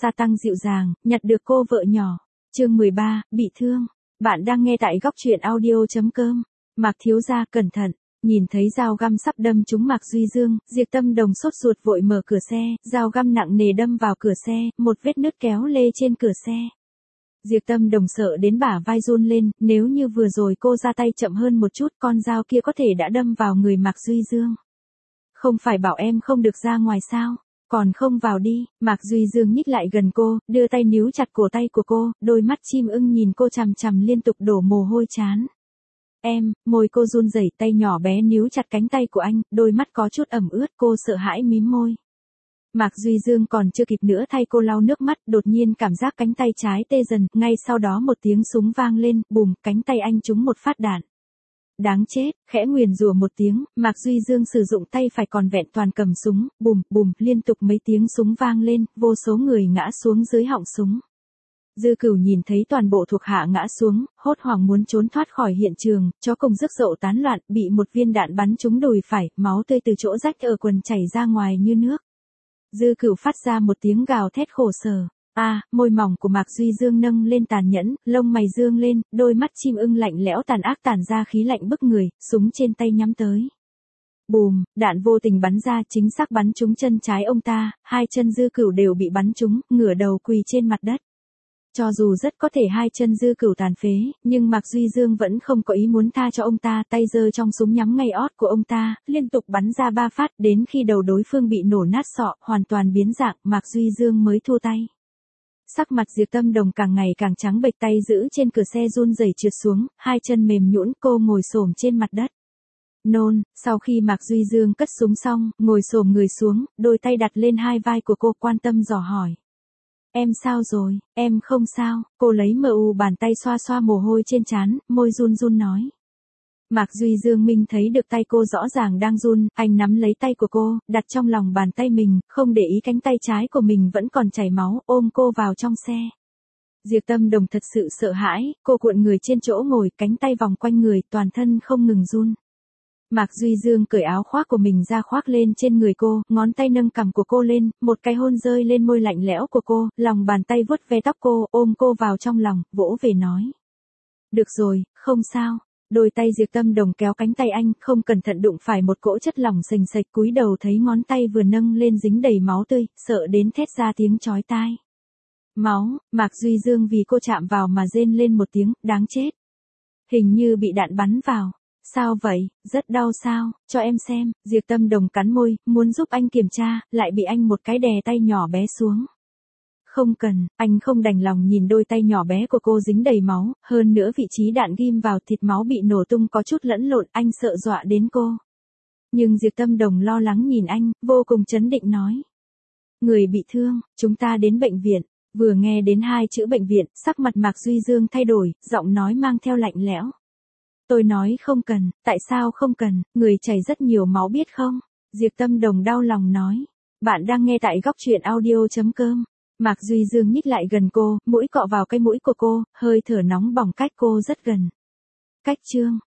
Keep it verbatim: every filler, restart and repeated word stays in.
gia tăng dịu dàng, nhặt được cô vợ nhỏ. Chương mười ba, bị thương. Bạn đang nghe tại góc truyện audio chấm com. Mạc thiếu gia cẩn thận, nhìn thấy dao găm sắp đâm trúng Mạc Duy Dương, Diệp Tâm Đồng sốt ruột vội mở cửa xe, dao găm nặng nề đâm vào cửa xe, một vết nứt kéo lê trên cửa xe. Diệp Tâm Đồng sợ đến bả vai run lên, nếu như vừa rồi cô ra tay chậm hơn một chút, con dao kia có thể đã đâm vào người Mạc Duy Dương. Không phải bảo em không được ra ngoài sao? Còn không vào đi. Mạc Duy Dương nhích lại gần cô, đưa tay níu chặt cổ tay của cô, đôi mắt chim ưng nhìn cô chằm chằm liên tục đổ mồ hôi trán. Em, môi cô run rẩy, tay nhỏ bé níu chặt cánh tay của anh, đôi mắt có chút ẩm ướt, cô sợ hãi mím môi. Mạc Duy Dương còn chưa kịp nữa thay cô lau nước mắt, đột nhiên cảm giác cánh tay trái tê dần, ngay sau đó một tiếng súng vang lên, bùm, cánh tay anh trúng một phát đạn. Đáng chết, khẽ nguyền rủa một tiếng, Mạc Duy Dương sử dụng tay phải còn vẹn toàn cầm súng, bùm, bùm, liên tục mấy tiếng súng vang lên, vô số người ngã xuống dưới họng súng. Dư Cửu nhìn thấy toàn bộ thuộc hạ ngã xuống, hốt hoảng muốn trốn thoát khỏi hiện trường, chó cùng rức rộ tán loạn, bị một viên đạn bắn trúng đùi phải, máu tươi từ chỗ rách ở quần chảy ra ngoài như nước. Dư Cửu phát ra một tiếng gào thét khổ sở. A, à, môi mỏng của Mạc Duy Dương nâng lên tàn nhẫn, lông mày dương lên, đôi mắt chim ưng lạnh lẽo tàn ác tản ra khí lạnh bức người, súng trên tay nhắm tới. Bùm, đạn vô tình bắn ra, chính xác bắn trúng chân trái ông ta, hai chân Dư Cửu đều bị bắn trúng, ngửa đầu quỳ trên mặt đất. Cho dù rất có thể hai chân Dư Cửu tàn phế, nhưng Mạc Duy Dương vẫn không có ý muốn tha cho ông ta, tay giơ trong súng nhắm ngay ót của ông ta, liên tục bắn ra ba phát, đến khi đầu đối phương bị nổ nát sọ, hoàn toàn biến dạng, Mạc Duy Dương mới thua tay. Sắc mặt Diệp Tâm Đồng càng ngày càng trắng bệch, tay giữ trên cửa xe run rẩy trượt xuống, hai chân mềm nhũn, cô ngồi xổm trên mặt đất. Nôn, sau khi Mạc Duy Dương cất súng xong, ngồi xổm người xuống, đôi tay đặt lên hai vai của cô, quan tâm dò hỏi. Em sao rồi? Em không sao, cô lấy mờ u bàn tay xoa xoa mồ hôi trên trán, môi run run nói. Mạc Duy Dương Minh thấy được tay cô rõ ràng đang run, anh nắm lấy tay của cô, đặt trong lòng bàn tay mình, không để ý cánh tay trái của mình vẫn còn chảy máu, ôm cô vào trong xe. Diệp Tâm Đồng thật sự sợ hãi, cô cuộn người trên chỗ ngồi, cánh tay vòng quanh người, toàn thân không ngừng run. Mạc Duy Dương cởi áo khoác của mình ra khoác lên trên người cô, ngón tay nâng cằm của cô lên, một cái hôn rơi lên môi lạnh lẽo của cô, lòng bàn tay vuốt ve tóc cô, ôm cô vào trong lòng, vỗ về nói. Được rồi, không sao. Đôi tay Diệp Tâm Đồng kéo cánh tay anh, không cẩn thận đụng phải một cỗ chất lỏng sình sạch, cúi đầu thấy ngón tay vừa nâng lên dính đầy máu tươi, sợ đến thét ra tiếng chói tai. Máu, Mạc Duy Dương vì cô chạm vào mà rên lên một tiếng, đáng chết. Hình như bị đạn bắn vào. Sao vậy, rất đau sao, cho em xem. Diệp Tâm Đồng cắn môi, muốn giúp anh kiểm tra, lại bị anh một cái đè tay nhỏ bé xuống. Không cần, anh không đành lòng nhìn đôi tay nhỏ bé của cô dính đầy máu, hơn nữa vị trí đạn ghim vào thịt máu bị nổ tung có chút lẫn lộn, anh sợ dọa đến cô. Nhưng Diệp Tâm Đồng lo lắng nhìn anh, vô cùng trấn định nói. Người bị thương, chúng ta đến bệnh viện. Vừa nghe đến hai chữ bệnh viện, sắc mặt Mạc Duy Dương thay đổi, giọng nói mang theo lạnh lẽo. Tôi nói không cần, tại sao không cần, người chảy rất nhiều máu biết không? Diệp Tâm Đồng đau lòng nói. Bạn đang nghe tại góc truyện audio chấm com. Mạc Duy Dương nhích lại gần cô, mũi cọ vào cái mũi của cô, hơi thở nóng bỏng cách cô rất gần. Cách chương,